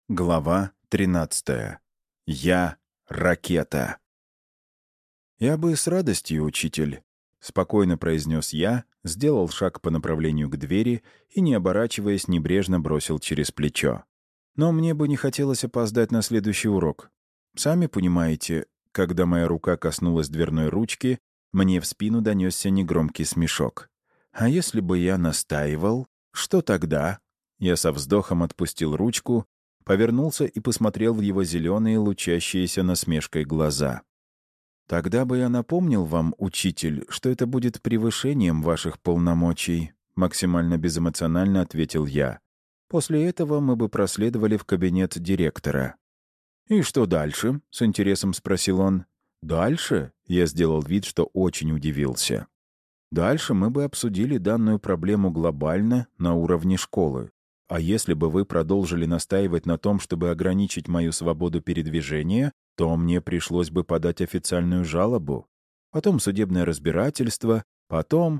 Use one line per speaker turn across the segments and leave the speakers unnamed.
Глава 13. Я — ракета. «Я бы с радостью, учитель», — спокойно произнес я, сделал шаг по направлению к двери и, не оборачиваясь, небрежно бросил через плечо. «Но мне бы не хотелось опоздать на следующий урок. Сами понимаете, когда моя рука коснулась дверной ручки, мне в спину донесся негромкий смешок. А если бы я настаивал, что тогда?» Я со вздохом отпустил ручку, повернулся и посмотрел в его зеленые, лучащиеся насмешкой глаза. «Тогда бы я напомнил вам, учитель, что это будет превышением ваших полномочий», максимально безэмоционально ответил я. «После этого мы бы проследовали в кабинет директора». «И что дальше?» — с интересом спросил он. «Дальше?» — я сделал вид, что очень удивился. «Дальше мы бы обсудили данную проблему глобально на уровне школы. А если бы вы продолжили настаивать на том, чтобы ограничить мою свободу передвижения, то мне пришлось бы подать официальную жалобу. Потом судебное разбирательство, потом...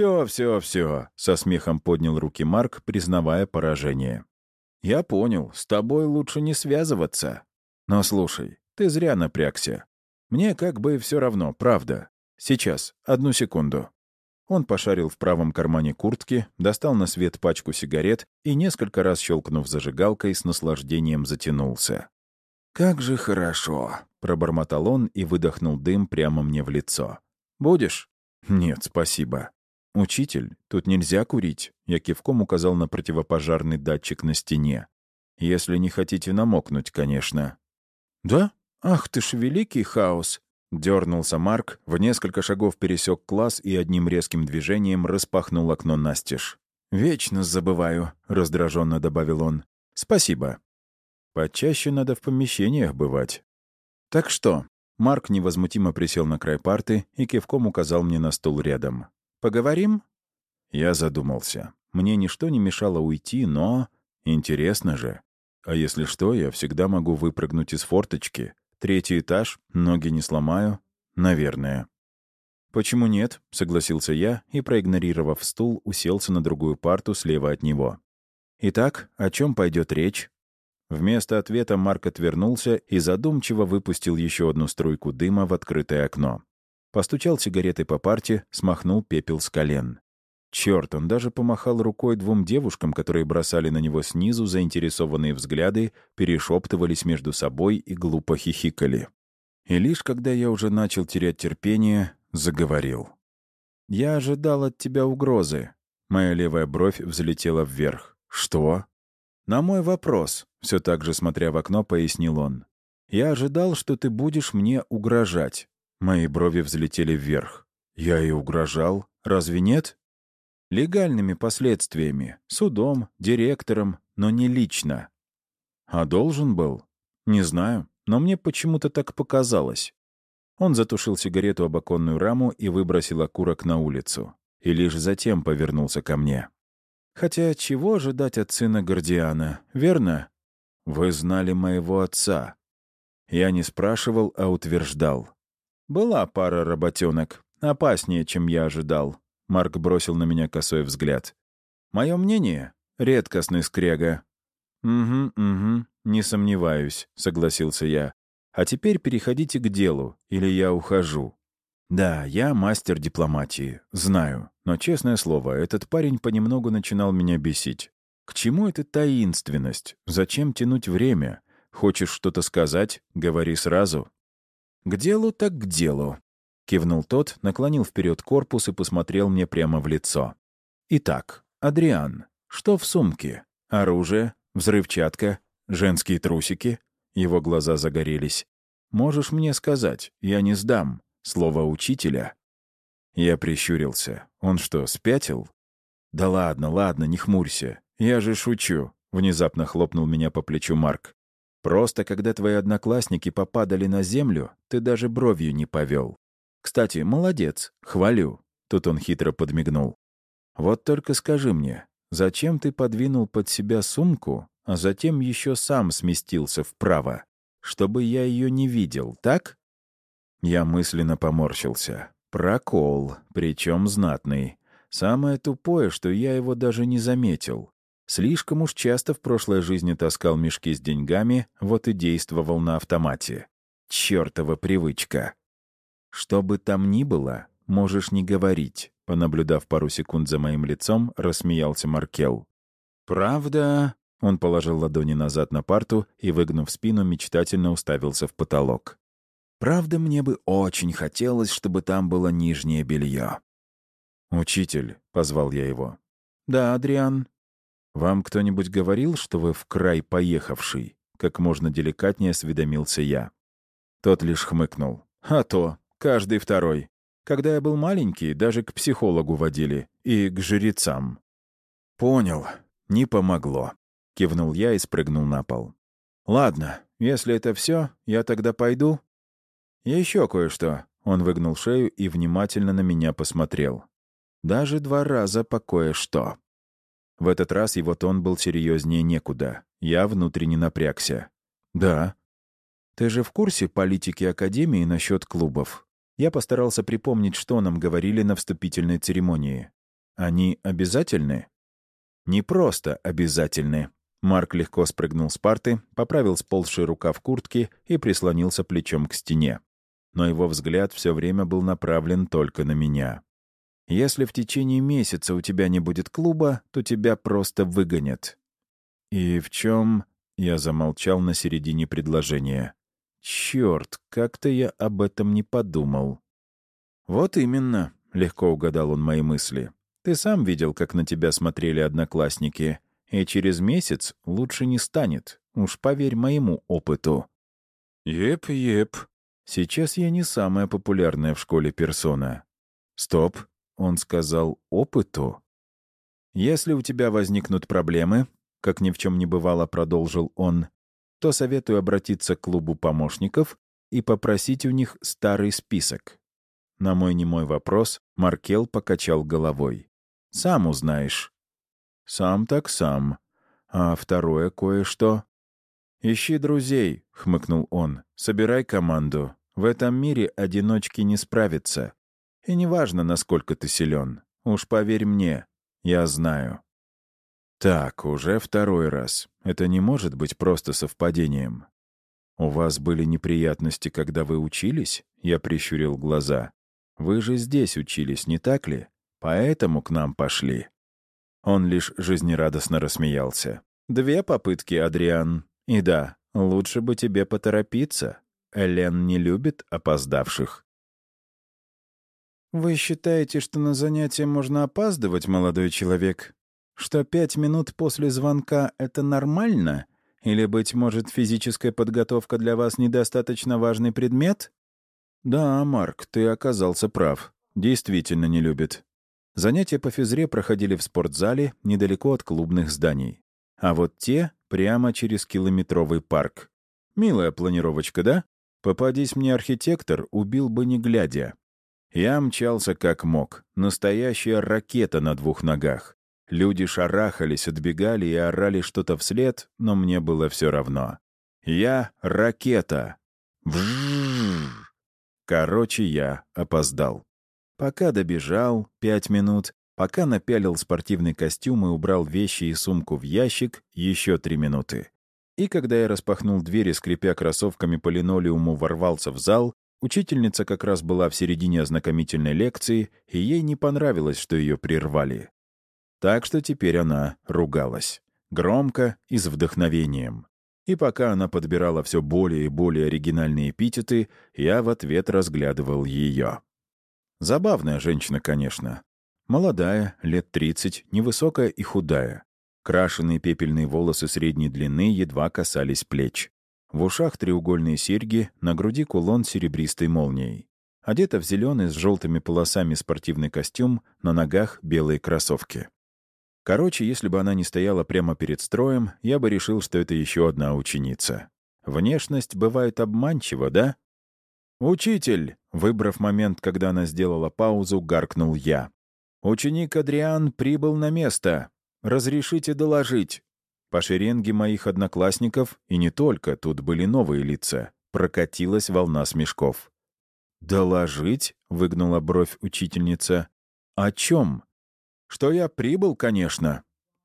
«Все», — со смехом поднял руки Марк, признавая поражение. «Я понял, с тобой лучше не связываться. Но слушай, ты зря напрягся. Мне как бы все равно, правда. Сейчас, одну секунду». Он пошарил в правом кармане куртки, достал на свет пачку сигарет и, несколько раз щелкнув зажигалкой, с наслаждением затянулся. «Как же хорошо!» — пробормотал он и выдохнул дым прямо мне в лицо. «Будешь?» «Нет, спасибо». «Учитель, тут нельзя курить», — я кивком указал на противопожарный датчик на стене. «Если не хотите намокнуть, конечно». «Да? Ах ты ж великий хаос!» Дернулся Марк, в несколько шагов пересек класс и одним резким движением распахнул окно настежь. «Вечно забываю», — раздраженно добавил он. «Спасибо. Почаще надо в помещениях бывать». «Так что?» Марк невозмутимо присел на край парты и кивком указал мне на стул рядом. «Поговорим?» Я задумался. Мне ничто не мешало уйти, но... Интересно же. А если что, я всегда могу выпрыгнуть из форточки. 3-й этаж, ноги не сломаю. Наверное. «Почему нет?» — согласился я и, проигнорировав стул, уселся на другую парту слева от него. «Итак, о чем пойдет речь?» Вместо ответа Марк отвернулся и задумчиво выпустил еще одну струйку дыма в открытое окно. Постучал сигаретой по парте, смахнул пепел с колен. Черт, он даже помахал рукой 2 девушкам, которые бросали на него снизу заинтересованные взгляды, перешептывались между собой и глупо хихикали. И лишь когда я уже начал терять терпение, заговорил. «Я ожидал от тебя угрозы». Моя левая бровь взлетела вверх. «Что?» «На мой вопрос», — все так же смотря в окно, пояснил он. «Я ожидал, что ты будешь мне угрожать». Мои брови взлетели вверх. «Я и угрожал. Разве нет?» «Легальными последствиями. Судом, директором, но не лично». «А должен был?» «Не знаю, но мне почему-то так показалось». Он затушил сигарету об оконную раму и выбросил окурок на улицу. И лишь затем повернулся ко мне. «Хотя чего ожидать от сына Гордиана, верно? Вы знали моего отца». Я не спрашивал, а утверждал. «Была пара работенок, опаснее, чем я ожидал». Марк бросил на меня косой взгляд. «Мое мнение? Редкостный скряга». «Угу, не сомневаюсь», — согласился я. «А теперь переходите к делу, или я ухожу». «Да, я мастер дипломатии, знаю. Но, честное слово, этот парень понемногу начинал меня бесить. К чему эта таинственность? Зачем тянуть время? Хочешь что-то сказать? Говори сразу». «К делу так к делу», — кивнул тот, наклонил вперед корпус и посмотрел мне прямо в лицо. «Итак, Адриан, что в сумке? Оружие? Взрывчатка? Женские трусики?» Его глаза загорелись. «Можешь мне сказать, я не сдам. Слово учителя». Я прищурился. Он что, спятил? «Да ладно, не хмурься. Я же шучу», — внезапно хлопнул меня по плечу Марк. «Просто когда твои одноклассники попадали на землю, ты даже бровью не повел. Кстати, молодец, хвалю». Тут он хитро подмигнул. «Вот только скажи мне, зачем ты подвинул под себя сумку, а затем еще сам сместился вправо, чтобы я ее не видел, так?» Я мысленно поморщился. Прокол, причем знатный. Самое тупое, что я его даже не заметил. Слишком уж часто в прошлой жизни таскал мешки с деньгами, вот и действовал на автомате. Чёртова привычка. Что бы там ни было, можешь не говорить, понаблюдав пару секунд за моим лицом, рассмеялся Маркел. «Правда?» — он положил ладони назад на парту и, выгнув спину, мечтательно уставился в потолок. «Правда, мне бы очень хотелось, чтобы там было нижнее белье». «Учитель», — позвал я его. «Да, Адриан». «Вам кто-нибудь говорил, что вы в край поехавший?» Как можно деликатнее осведомился я. Тот лишь хмыкнул. «А то, каждый второй. Когда я был маленький, даже к психологу водили. И к жрецам». «Понял. Не помогло», — кивнул я и спрыгнул на пол. «Ладно, если это все, я тогда пойду». «Еще кое-что». Он выгнул шею и внимательно на меня посмотрел. Даже 2 раза по кое-что. В этот раз его тон был серьезнее некуда. Я внутренне напрягся. «Да». «Ты же в курсе политики Академии насчет клубов?» Я постарался припомнить, что нам говорили на вступительной церемонии. «Они обязательны?» «Не просто обязательны». Марк легко спрыгнул с парты, поправил сползший рукав куртки и прислонился плечом к стене. Но его взгляд все время был направлен только на меня. «Если в течение месяца у тебя не будет клуба, то тебя просто выгонят». «И в чем?» — я замолчал на середине предложения. «Черт, как-то я об этом не подумал». «Вот именно», — легко угадал он мои мысли. «Ты сам видел, как на тебя смотрели одноклассники, и через месяц лучше не станет, уж поверь моему опыту». «Еп-еп. Сейчас я не самая популярная в школе персона». «Стоп», — он сказал, — «опыту». «Если у тебя возникнут проблемы», — как ни в чем не бывало, продолжил он, то советую обратиться к клубу помощников и попросить у них старый список. На мой немой вопрос Маркел покачал головой. «Сам узнаешь». «Сам так сам. А второе кое-что?» «Ищи друзей», — хмыкнул он. «Собирай команду. В этом мире одиночки не справятся. И неважно, насколько ты силен. Уж поверь мне, я знаю». «Так, уже 2 раз. Это не может быть просто совпадением». «У вас были неприятности, когда вы учились?» Я прищурил глаза. «Вы же здесь учились, не так ли? Поэтому к нам пошли». Он лишь жизнерадостно рассмеялся. 2 попытки, Адриан. И да, лучше бы тебе поторопиться. Элен не любит опоздавших». «Вы считаете, что на занятия можно опаздывать, молодой человек? Что 5 минут после звонка — это нормально? Или, быть может, физическая подготовка для вас недостаточно важный предмет?» «Да, Марк, ты оказался прав. Действительно не любит». Занятия по физре проходили в спортзале недалеко от клубных зданий. А вот те — прямо через километровый парк. Милая планировочка, да? Попадись мне архитектор, убил бы не глядя. Я мчался как мог. Настоящая ракета на 2 ногах. Люди шарахались, отбегали и орали что-то вслед, но мне было все равно. Я — ракета. Вжжж. Короче, я опоздал. Пока добежал 5 минут, пока напялил спортивный костюм и убрал вещи и сумку в ящик, еще 3 минуты. И когда я распахнул дверь и, скрипя кроссовками по линолеуму, ворвался в зал, учительница как раз была в середине ознакомительной лекции, и ей не понравилось, что ее прервали. Так что теперь она ругалась. Громко и с вдохновением. И пока она подбирала все более и более оригинальные эпитеты, я в ответ разглядывал ее. Забавная женщина, конечно. Молодая, лет 30, невысокая и худая. Крашеные пепельные волосы средней длины едва касались плеч. В ушах треугольные серьги, на груди кулон с серебристой молнией. Одета в зеленый с желтыми полосами спортивный костюм, на ногах белые кроссовки. Короче, если бы она не стояла прямо перед строем, я бы решил, что это еще одна ученица. Внешность бывает обманчива, да? «Учитель!» — выбрав момент, когда она сделала паузу, гаркнул я. «Ученик Адриан прибыл на место. Разрешите доложить». По шеренге моих одноклассников, и не только, тут были новые лица, прокатилась волна смешков. «Доложить?» — выгнула бровь учительница. «О чем?» «Что я прибыл, конечно».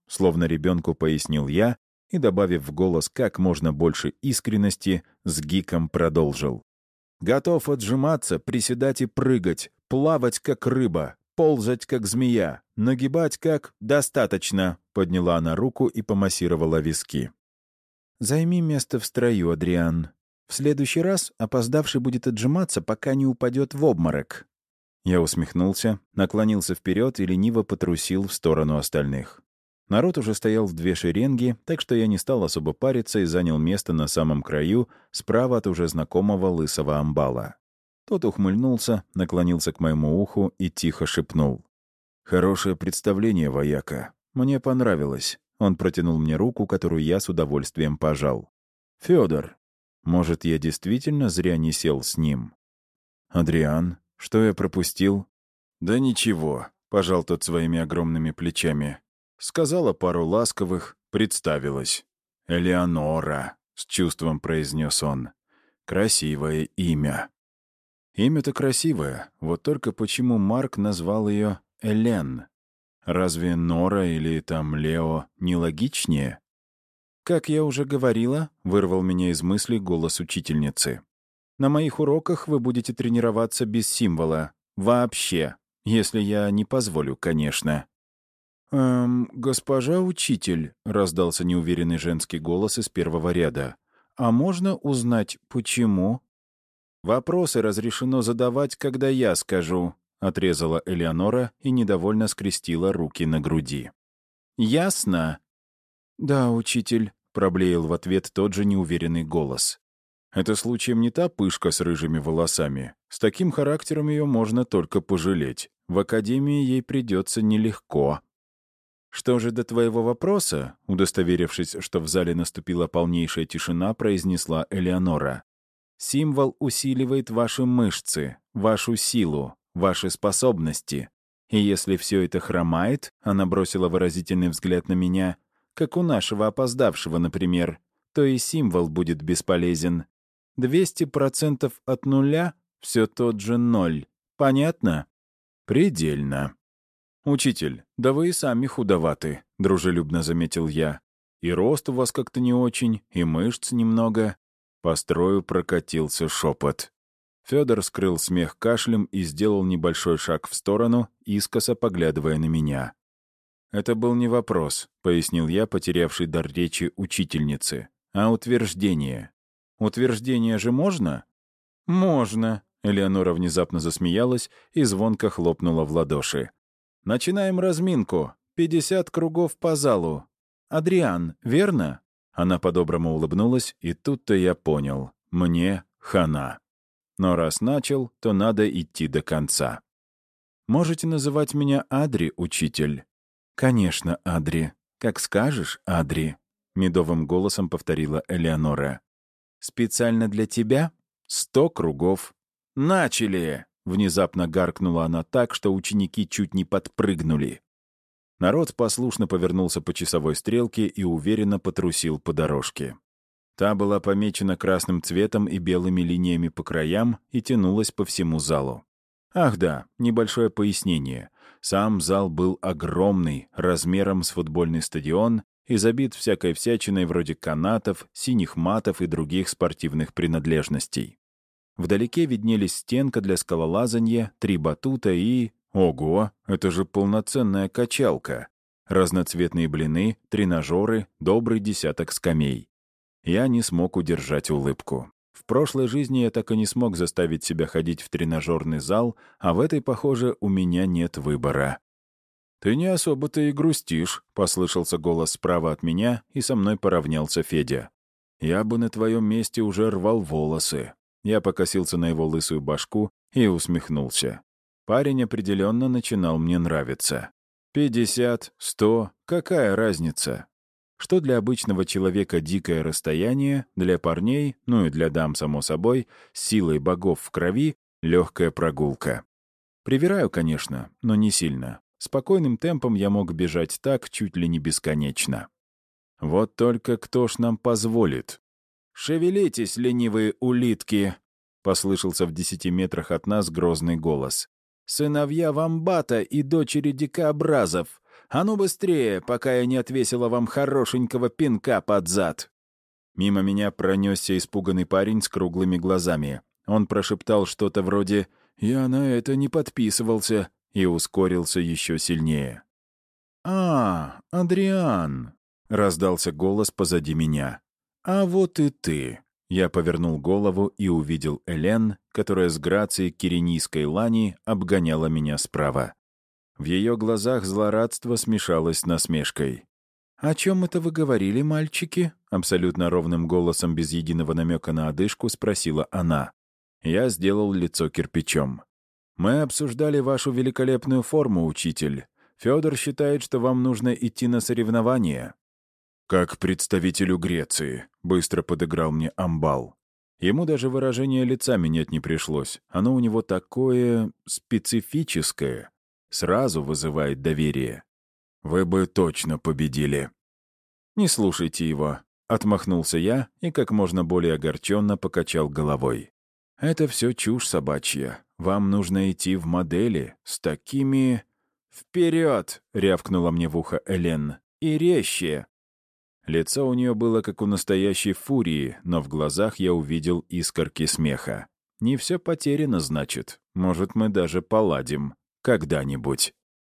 словно ребенку пояснил я и, добавив в голос как можно больше искренности, с гиком продолжил. «Готов отжиматься, приседать и прыгать, плавать, как рыба, ползать, как змея, нагибать, как... Достаточно!» — подняла она руку и помассировала виски. «Займи место в строю, Адриан. В следующий раз опоздавший будет отжиматься, пока не упадет в обморок». Я усмехнулся, наклонился вперед и лениво потрусил в сторону остальных. Народ уже стоял в две шеренги, так что я не стал особо париться и занял место на самом краю, справа от уже знакомого лысого амбала. Тот ухмыльнулся, наклонился к моему уху и тихо шепнул. «Хорошее представление, вояка. Мне понравилось». Он протянул мне руку, которую я с удовольствием пожал. «Фёдор, может, я действительно зря не сел с ним?» «Адриан, что я пропустил?» «Да ничего», — пожал тот своими огромными плечами. Сказала пару ласковых, представилась. «Элеонора», — с чувством произнес он. «Красивое имя». Имя-то красивое, вот только почему Марк назвал ее Элен? Разве Нора или там Лео нелогичнее? «Как я уже говорила», — вырвал меня из мыслей голос учительницы. «На моих уроках вы будете тренироваться без символа. Вообще. Если я не позволю, конечно». «Госпожа учитель», — раздался неуверенный женский голос из первого ряда. «А можно узнать, почему?» «Вопросы разрешено задавать, когда я скажу», — отрезала Элеонора и недовольно скрестила руки на груди. «Ясно?» «Да, учитель», — проблеял в ответ тот же неуверенный голос. «Это случаем не та пышка с рыжими волосами. С таким характером ее можно только пожалеть. В академии ей придется нелегко». «Что же до твоего вопроса?» — удостоверившись, что в зале наступила полнейшая тишина, произнесла Элеонора. «Символ усиливает ваши мышцы, вашу силу, ваши способности. И если все это хромает, — она бросила выразительный взгляд на меня, — как у нашего опоздавшего, например, то и символ будет бесполезен. 200% от нуля — все тот же ноль. Понятно?» «Предельно». «Учитель, да вы и сами худоваты», — дружелюбно заметил я. «И рост у вас как-то не очень, и мышц немного». По строю прокатился шепот. Федор скрыл смех кашлем и сделал небольшой шаг в сторону, искоса поглядывая на меня. «Это был не вопрос», — пояснил я, потерявший дар речи учительницы, «а утверждение». «Утверждение же можно?» «Можно», — Элеонора внезапно засмеялась и звонко хлопнула в ладоши. «Начинаем разминку. 50 кругов по залу. Адриан, верно?» Она по-доброму улыбнулась, и тут-то я понял. Мне хана. Но раз начал, то надо идти до конца. «Можете называть меня Адри, учитель?» «Конечно, Адри. Как скажешь, Адри», — медовым голосом повторила Элеонора. «Специально для тебя 100 кругов». «Начали!» — внезапно гаркнула она так, что ученики чуть не подпрыгнули. Народ послушно повернулся по часовой стрелке и уверенно потрусил по дорожке. Та была помечена красным цветом и белыми линиями по краям и тянулась по всему залу. Ах да, небольшое пояснение. Сам зал был огромный, размером с футбольный стадион, и забит всякой всячиной вроде канатов, синих матов и других спортивных принадлежностей. Вдалеке виднелись стенка для скалолазанья, 3 батута и... Ого, это же полноценная качалка. Разноцветные блины, тренажеры, добрый десяток скамей. Я не смог удержать улыбку. В прошлой жизни я так и не смог заставить себя ходить в тренажерный зал, а в этой, похоже, у меня нет выбора. «Ты не особо-то и грустишь», — послышался голос справа от меня, и со мной поравнялся Федя. «Я бы на твоем месте уже рвал волосы». Я покосился на его лысую башку и усмехнулся. Парень определенно начинал мне нравиться. 50, 100, какая разница? Что для обычного человека дикое расстояние, для парней, ну и для дам, само собой, с силой богов в крови, легкая прогулка. Привираю, конечно, но не сильно. Спокойным темпом я мог бежать так чуть ли не бесконечно. Вот только кто ж нам позволит? «Шевелитесь, ленивые улитки!» — послышался в 10 метрах от нас грозный голос. «Сыновья вамбата и дочери дикообразов! А ну быстрее, пока я не отвесила вам хорошенького пинка под зад!» Мимо меня пронесся испуганный парень с круглыми глазами. Он прошептал что-то вроде «Я на это не подписывался» и ускорился еще сильнее. «А, Адриан!» — раздался голос позади меня. «А вот и ты!» Я повернул голову и увидел Элен, которая с грацией киренийской лани обгоняла меня справа. В ее глазах злорадство смешалось с насмешкой. «О чем это вы говорили, мальчики?» — абсолютно ровным голосом, без единого намека на одышку, спросила она. Я сделал лицо кирпичом. «Мы обсуждали вашу великолепную форму, учитель. Федор считает, что вам нужно идти на соревнования». «Как представителю Греции», — быстро подыграл мне Амбал. Ему даже выражение лица менять не пришлось. Оно у него такое специфическое. Сразу вызывает доверие. «Вы бы точно победили». «Не слушайте его», — отмахнулся я и как можно более огорченно покачал головой. «Это все чушь собачья. Вам нужно идти в модели с такими...» «Вперед!» — рявкнула мне в ухо Элен. «И резче!» Лицо у нее было как у настоящей фурии, но в глазах я увидел искорки смеха. «Не все потеряно, значит. Может, мы даже поладим. Когда-нибудь».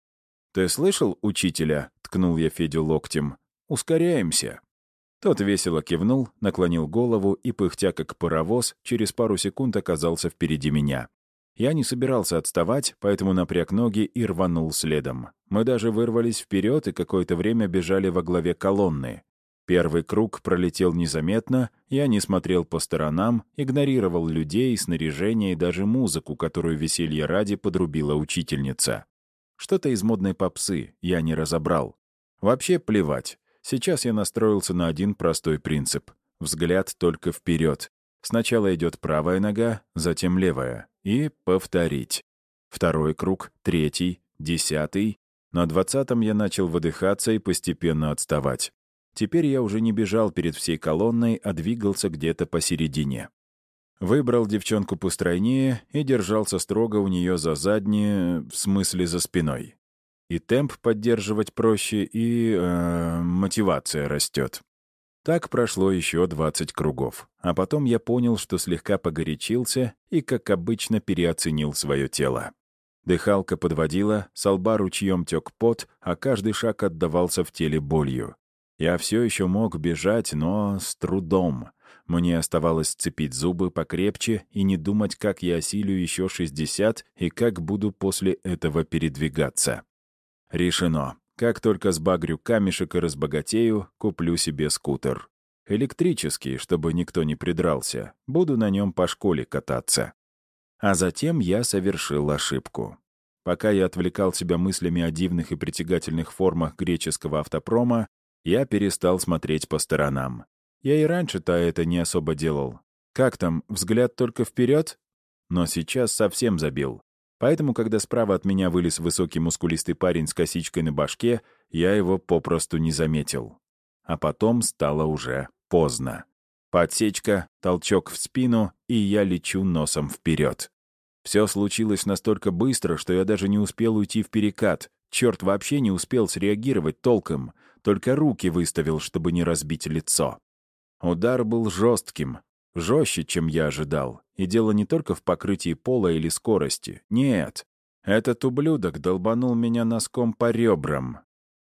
«Ты слышал учителя?» — ткнул я Федю локтем. «Ускоряемся». Тот весело кивнул, наклонил голову и, пыхтя как паровоз, через пару секунд оказался впереди меня. Я не собирался отставать, поэтому напряг ноги и рванул следом. Мы даже вырвались вперед и какое-то время бежали во главе колонны. Первый круг пролетел незаметно, я не смотрел по сторонам, игнорировал людей, снаряжение и даже музыку, которую веселье ради подрубила учительница. Что-то из модной попсы я не разобрал. Вообще плевать. Сейчас я настроился на один простой принцип. Взгляд только вперед. Сначала идет правая нога, затем левая. И повторить. Второй круг, третий, 10. На 20-м я начал выдыхаться и постепенно отставать. Теперь я уже не бежал перед всей колонной, а двигался где-то посередине. Выбрал девчонку постройнее и держался строго у нее за заднее, в смысле за спиной. И темп поддерживать проще, и мотивация растет. Так прошло еще 20 кругов. А потом я понял, что слегка погорячился и, как обычно, переоценил свое тело. Дыхалка подводила, со лба ручьем тек пот, а каждый шаг отдавался в теле болью. Я все еще мог бежать, но с трудом. Мне оставалось сцепить зубы покрепче и не думать, как я осилю еще 60 и как буду после этого передвигаться. Решено. Как только сбагрю камешек и разбогатею, куплю себе скутер. Электрический, чтобы никто не придрался. Буду на нем по школе кататься. А затем я совершил ошибку. Пока я отвлекал себя мыслями о дивных и притягательных формах греческого автопрома, я перестал смотреть по сторонам. Я и раньше-то это не особо делал. Как там, взгляд только вперед? Но сейчас совсем забил. Поэтому, когда справа от меня вылез высокий мускулистый парень с косичкой на башке, я его попросту не заметил. А потом стало уже поздно. Подсечка, толчок в спину, и я лечу носом вперед. Все случилось настолько быстро, что я даже не успел уйти в перекат. Черт, вообще не успел среагировать толком. Только руки выставил, чтобы не разбить лицо. Удар был жестким, жестче, чем я ожидал. И дело не только в покрытии пола или скорости. Нет. Этот ублюдок долбанул меня носком по ребрам.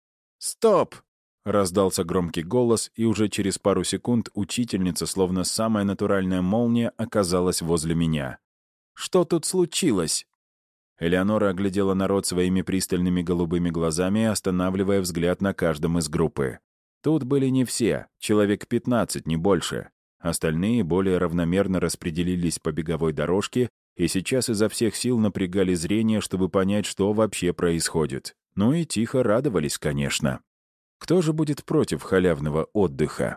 «Стоп!» — раздался громкий голос, и уже через пару секунд учительница, словно самая натуральная молния, оказалась возле меня. «Что тут случилось?» Элеонора оглядела народ своими пристальными голубыми глазами, останавливая взгляд на каждом из группы. Тут были не все, человек 15, не больше. Остальные более равномерно распределились по беговой дорожке и сейчас изо всех сил напрягали зрение, чтобы понять, что вообще происходит. Ну и тихо радовались, конечно. Кто же будет против халявного отдыха?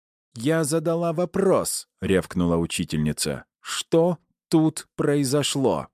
«Я задала вопрос», — рявкнула учительница. «Что тут произошло?»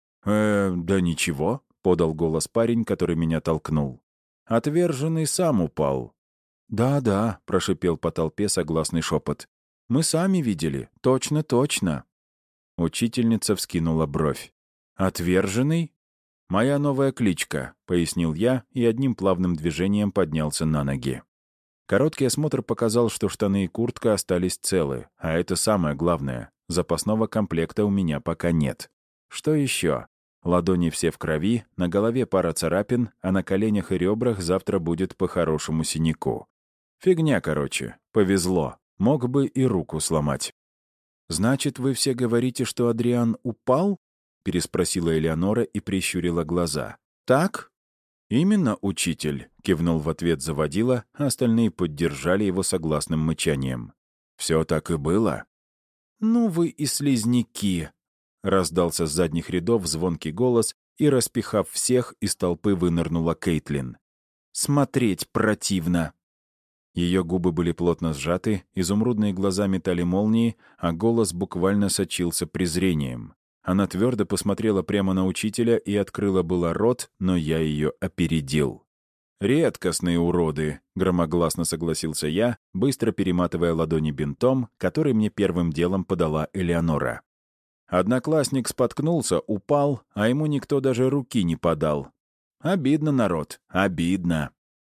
Да ничего», — подал голос парень, который меня толкнул. «Отверженный сам упал». «Да-да», — прошипел по толпе согласный шепот. «Мы сами видели. Точно, точно». Учительница вскинула бровь. «Отверженный?» «Моя новая кличка», — пояснил я и одним плавным движением поднялся на ноги. Короткий осмотр показал, что штаны и куртка остались целы, а это самое главное. Запасного комплекта у меня пока нет. Что еще? Ладони все в крови, на голове пара царапин, а на коленях и ребрах завтра будет по хорошему синяку. Фигня, короче. Повезло. Мог бы и руку сломать. «Значит, вы все говорите, что Адриан упал?» — переспросила Элеонора и прищурила глаза. «Так?» «Именно, учитель», — кивнул в ответ заводила, а остальные поддержали его согласным мычанием. «Все так и было?» «Ну вы и слизняки!» — раздался с задних рядов звонкий голос, и, распихав всех, из толпы вынырнула Кейтлин. «Смотреть противно!» Ее губы были плотно сжаты, изумрудные глаза метали молнии, а голос буквально сочился презрением. Она твердо посмотрела прямо на учителя и открыла было рот, но я ее опередил. «Редкостные уроды», — громогласно согласился я, быстро перематывая ладони бинтом, который мне первым делом подала Элеонора. Одноклассник споткнулся, упал, а ему никто даже руки не подал. Обидно, народ, обидно.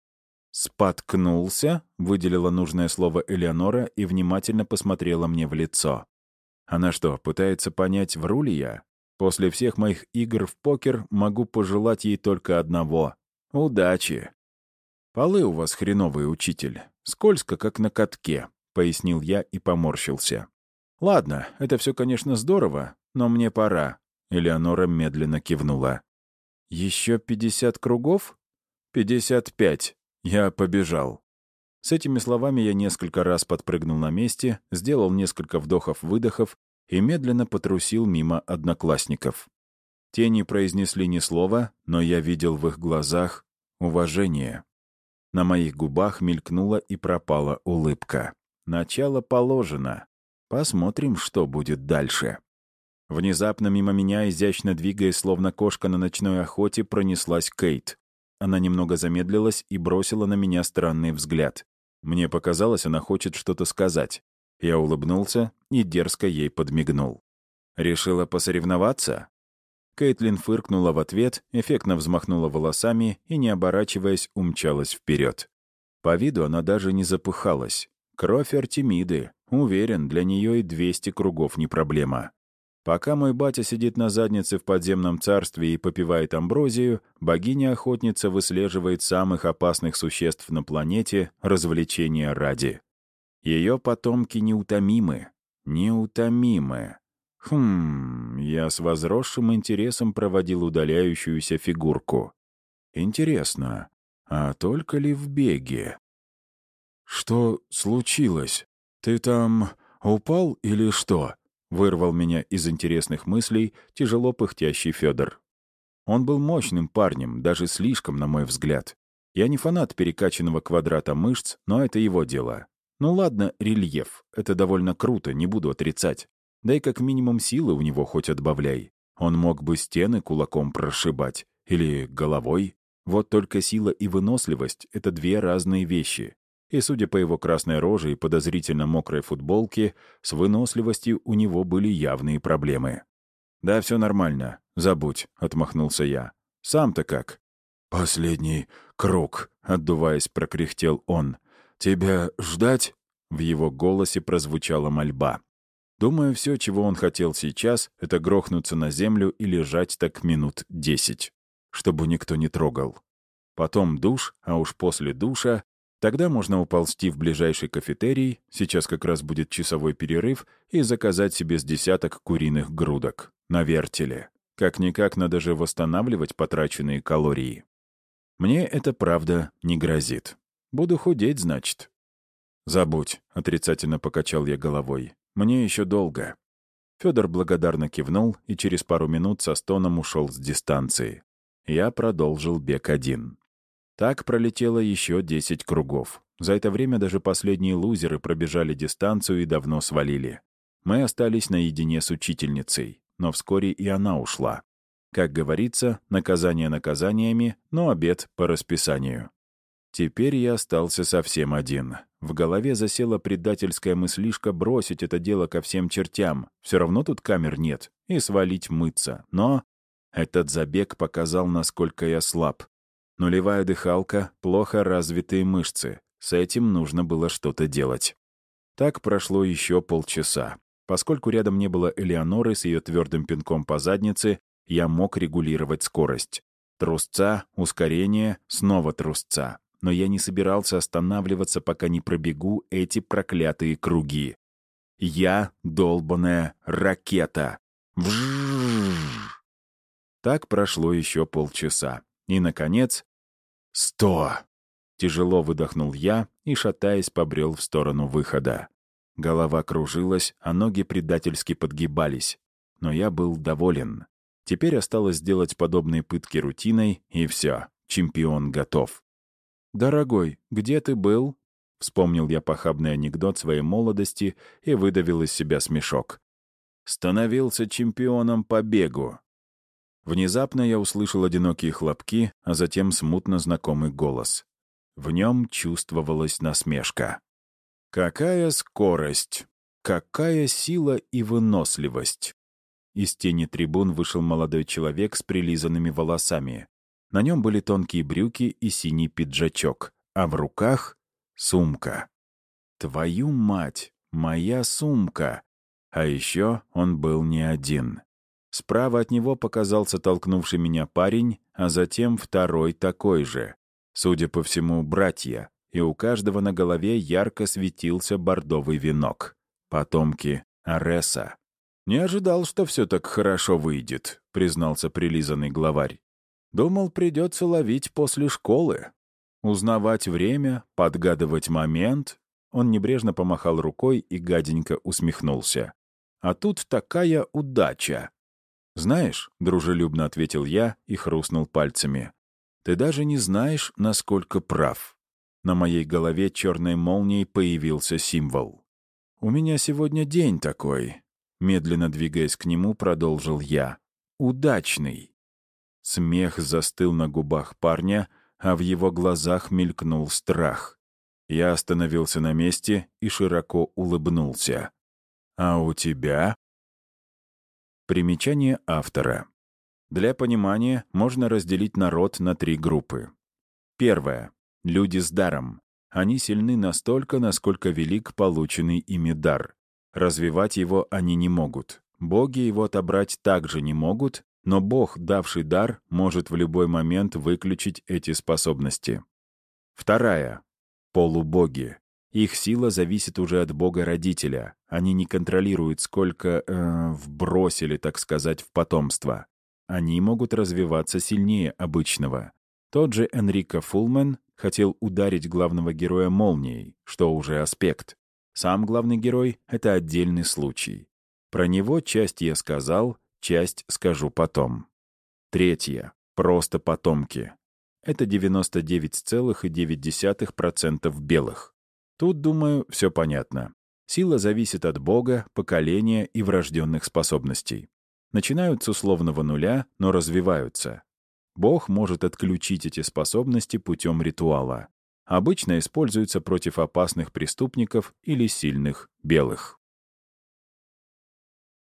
«Споткнулся?» — выделила нужное слово Элеонора и внимательно посмотрела мне в лицо. Она что, пытается понять, вру ли я? После всех моих игр в покер могу пожелать ей только одного — удачи. «Полы у вас хреновые, учитель. Скользко, как на катке», — пояснил я и поморщился. «Ладно, это все, конечно, здорово, но мне пора». Элеонора медленно кивнула. «Еще 50 кругов?» «55. Я побежал». С этими словами я несколько раз подпрыгнул на месте, сделал несколько вдохов-выдохов и медленно потрусил мимо одноклассников. Те не произнесли ни слова, но я видел в их глазах уважение. На моих губах мелькнула и пропала улыбка. Начало положено. Посмотрим, что будет дальше. Внезапно мимо меня, изящно двигаясь, словно кошка на ночной охоте, пронеслась Кейт. Она немного замедлилась и бросила на меня странный взгляд. Мне показалось, она хочет что-то сказать. Я улыбнулся и дерзко ей подмигнул. «Решила посоревноваться?» Кейтлин фыркнула в ответ, эффектно взмахнула волосами и, не оборачиваясь, умчалась вперед. По виду она даже не запыхалась. Кровь Артемиды. Уверен, для нее и 200 кругов не проблема. Пока мой батя сидит на заднице в подземном царстве и попивает амброзию, богиня-охотница выслеживает самых опасных существ на планете развлечения ради. Ее потомки неутомимы. Неутомимы. Я с возросшим интересом проводил удаляющуюся фигурку. Интересно, а только ли в беге? «Что случилось? Ты там упал или что?» — вырвал меня из интересных мыслей тяжело пыхтящий Федор. Он был мощным парнем, даже слишком, на мой взгляд. Я не фанат перекачанного квадрата мышц, но это его дело. Ну ладно, рельеф. Это довольно круто, не буду отрицать. Да и как минимум силы у него хоть отбавляй. Он мог бы стены кулаком прошибать. Или головой. Вот только сила и выносливость — это две разные вещи. И, судя по его красной роже и подозрительно мокрой футболке, с выносливостью у него были явные проблемы. «Да, все нормально. Забудь», — отмахнулся я. «Сам-то как?» «Последний круг», — отдуваясь, прокряхтел он. «Тебя ждать?» В его голосе прозвучала мольба. Думаю, все, чего он хотел сейчас, это грохнуться на землю и лежать так минут 10, чтобы никто не трогал. Потом душ, а уж после душа тогда можно уползти в ближайший кафетерий, сейчас как раз будет часовой перерыв, и заказать себе с десяток куриных грудок на вертеле. Как-никак надо же восстанавливать потраченные калории. Мне это, правда, не грозит. Буду худеть, значит. «Забудь», — отрицательно покачал я головой. «Мне еще долго». Федор благодарно кивнул и через пару минут со стоном ушел с дистанции. Я продолжил бег один. Так пролетело еще 10 кругов. За это время даже последние лузеры пробежали дистанцию и давно свалили. Мы остались наедине с учительницей, но вскоре и она ушла. Как говорится, наказание наказаниями, но обед по расписанию. Теперь я остался совсем один. В голове засела предательская мыслишка бросить это дело ко всем чертям. Все равно тут камер нет. И свалить мыться. Но Этот забег показал, насколько я слаб. Нулевая дыхалка, плохо развитые мышцы. С этим нужно было что-то делать. Так прошло еще полчаса. Поскольку рядом не было Элеоноры с ее твердым пинком по заднице, я мог регулировать скорость. Трусца, ускорение, снова трусца. Но я не собирался останавливаться, пока не пробегу эти проклятые круги. Я — долбаная ракета. Вжжж. Так прошло еще полчаса. И, наконец, 100. Тяжело выдохнул я и, шатаясь, побрел в сторону выхода. Голова кружилась, а ноги предательски подгибались. Но я был доволен. Теперь осталось сделать подобные пытки рутиной, и все, чемпион готов. «Дорогой, где ты был?» Вспомнил я похабный анекдот своей молодости и выдавил из себя смешок. «Становился чемпионом по бегу». Внезапно я услышал одинокие хлопки, а затем смутно знакомый голос. В нем чувствовалась насмешка. «Какая скорость! Какая сила и выносливость!» Из тени трибун вышел молодой человек с прилизанными волосами. На нем были тонкие брюки и синий пиджачок, а в руках — сумка. Твою мать, моя сумка! А еще он был не один. Справа от него показался толкнувший меня парень, а затем второй такой же. Судя по всему, братья, и у каждого на голове ярко светился бордовый венок. Потомки Ареса. «Не ожидал, что все так хорошо выйдет», — признался прилизанный главарь. «Думал, придется ловить после школы. Узнавать время, подгадывать момент». Он небрежно помахал рукой и гаденько усмехнулся. «А тут такая удача». «Знаешь», — дружелюбно ответил я и хрустнул пальцами, «ты даже не знаешь, насколько прав». На моей голове черной молнией появился символ. «У меня сегодня день такой», — медленно двигаясь к нему, продолжил я. «Удачный». Смех застыл на губах парня, а в его глазах мелькнул страх. Я остановился на месте и широко улыбнулся. «А у тебя?» Примечание автора. Для понимания можно разделить народ на 3 группы. Первая. Люди с даром. Они сильны настолько, насколько велик полученный ими дар. Развивать его они не могут. Боги его отобрать также не могут, но Бог, давший дар, может в любой момент выключить эти способности. Вторая. Полубоги. Их сила зависит уже от бога-родителя. Они не контролируют, сколько вбросили, так сказать, в потомство. Они могут развиваться сильнее обычного. Тот же Энрико Фулмен хотел ударить главного героя молнией, что уже аспект. Сам главный герой — это отдельный случай. Про него часть я сказал, часть скажу потом. Третье. Просто потомки. Это 99,9% белых. Тут, думаю, все понятно. Сила зависит от Бога, поколения и врожденных способностей. Начинают с условного нуля, но развиваются. Бог может отключить эти способности путем ритуала. Обычно используется против опасных преступников или сильных белых.